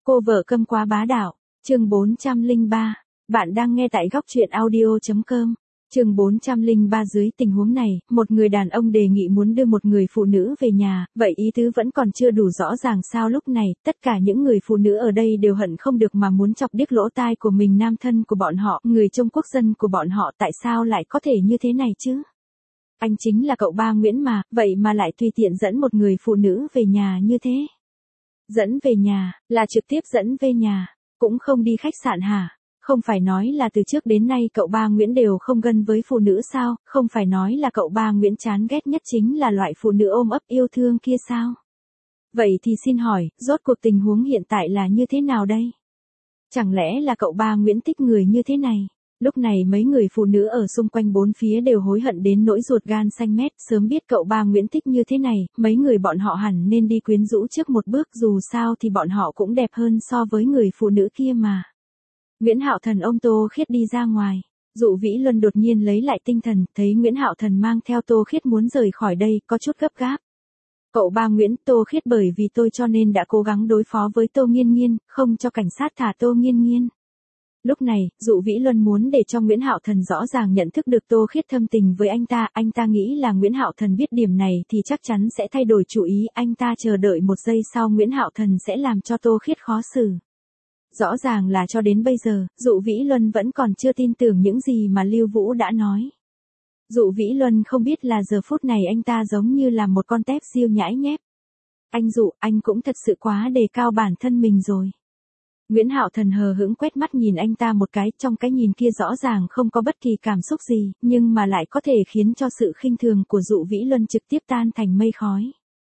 Cô vợ câm quá bá đạo, chương 403. Bạn đang nghe tại góc truyện audio.com. Chương 403. Dưới tình huống này, một người đàn ông đề nghị muốn đưa một người phụ nữ về nhà, vậy ý tứ vẫn còn chưa đủ rõ ràng sao? Lúc này, tất cả những người phụ nữ ở đây đều hận không được mà muốn chọc điếc lỗ tai của mình. Nam thân của bọn họ, người trong quốc dân của bọn họ, tại sao lại có thể như thế này chứ? Anh chính là cậu ba Nguyễn mà, vậy mà lại tùy tiện dẫn một người phụ nữ về nhà như thế. Dẫn về nhà, là trực tiếp dẫn về nhà, cũng không đi khách sạn hả? Không phải nói là từ trước đến nay cậu ba Nguyễn đều không gân với phụ nữ sao? Không phải nói là cậu ba Nguyễn chán ghét nhất chính là loại phụ nữ ôm ấp yêu thương kia sao? Vậy thì xin hỏi, rốt cuộc tình huống hiện tại là như thế nào đây? Chẳng lẽ là cậu ba Nguyễn thích người như thế này? Lúc này mấy người phụ nữ ở xung quanh bốn phía đều hối hận đến nỗi ruột gan xanh mét, sớm biết cậu ba Nguyễn thích như thế này, mấy người bọn họ hẳn nên đi quyến rũ trước một bước, dù sao thì bọn họ cũng đẹp hơn so với người phụ nữ kia mà. Nguyễn Hạo Thần ôm Tô Khiết đi ra ngoài. Dụ Vĩ Luân đột nhiên lấy lại tinh thần, thấy Nguyễn Hạo Thần mang theo Tô Khiết muốn rời khỏi đây, có chút gấp gáp. Cậu ba Nguyễn, Tô Khiết bởi vì tôi cho nên đã cố gắng đối phó với Tô Nghiên Nghiên, không cho cảnh sát thả Tô Nghiên Nghiên. Lúc này, Dụ Vĩ Luân muốn để cho Nguyễn Hạo Thần rõ ràng nhận thức được Tô Khiết thâm tình với anh ta nghĩ là Nguyễn Hạo Thần biết điểm này thì chắc chắn sẽ thay đổi chủ ý, anh ta chờ đợi một giây sau Nguyễn Hạo Thần sẽ làm cho Tô Khiết khó xử. Rõ ràng là cho đến bây giờ, Dụ Vĩ Luân vẫn còn chưa tin tưởng những gì mà Lưu Vũ đã nói. Dụ Vĩ Luân không biết là giờ phút này anh ta giống như là một con tép diêu nhãi nhép. Anh Dụ, anh cũng thật sự quá đề cao bản thân mình rồi. Nguyễn Hạo Thần hờ hững quét mắt nhìn anh ta một cái, trong cái nhìn kia rõ ràng không có bất kỳ cảm xúc gì, nhưng mà lại có thể khiến cho sự khinh thường của Dụ Vĩ Luân trực tiếp tan thành mây khói.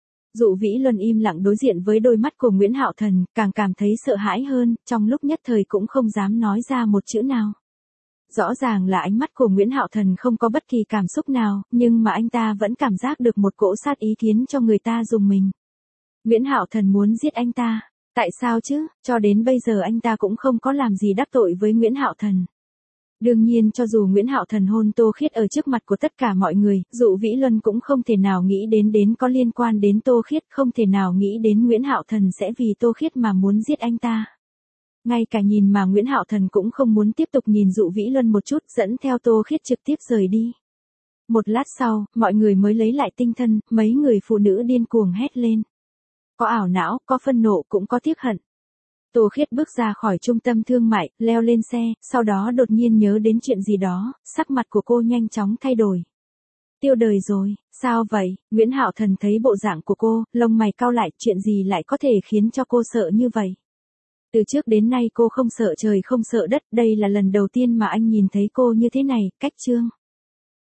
Dụ Vĩ Luân im lặng đối diện với đôi mắt của Nguyễn Hạo Thần, càng cảm thấy sợ hãi hơn, trong lúc nhất thời cũng không dám nói ra một chữ nào. Rõ ràng là ánh mắt của Nguyễn Hạo Thần không có bất kỳ cảm xúc nào, nhưng mà anh ta vẫn cảm giác được một cỗ sát ý khiến cho người ta rùng mình. Nguyễn Hạo Thần muốn giết anh ta. Tại sao chứ, cho đến bây giờ anh ta cũng không có làm gì đắc tội với Nguyễn Hạo Thần. Đương nhiên cho dù Nguyễn Hạo Thần hôn Tô Khiết ở trước mặt của tất cả mọi người, Dụ Vĩ Luân cũng không thể nào nghĩ đến có liên quan đến Tô Khiết, không thể nào nghĩ đến Nguyễn Hạo Thần sẽ vì Tô Khiết mà muốn giết anh ta. Ngay cả nhìn mà Nguyễn Hạo Thần cũng không muốn tiếp tục nhìn Dụ Vĩ Luân một chút, dẫn theo Tô Khiết trực tiếp rời đi. Một lát sau, mọi người mới lấy lại tinh thần, mấy người phụ nữ điên cuồng hét lên. Có ảo não, có phân nộ, cũng có tiếc hận. Tô Khiết bước ra khỏi trung tâm thương mại, leo lên xe, sau đó đột nhiên nhớ đến chuyện gì đó, sắc mặt của cô nhanh chóng thay đổi. Tiêu đời rồi, sao vậy? Nguyễn Hạo Thần thấy bộ dạng của cô, lông mày cau lại, chuyện gì lại có thể khiến cho cô sợ như vậy? Từ trước đến nay cô không sợ trời không sợ đất, đây là lần đầu tiên mà anh nhìn thấy cô như thế này, cách trương.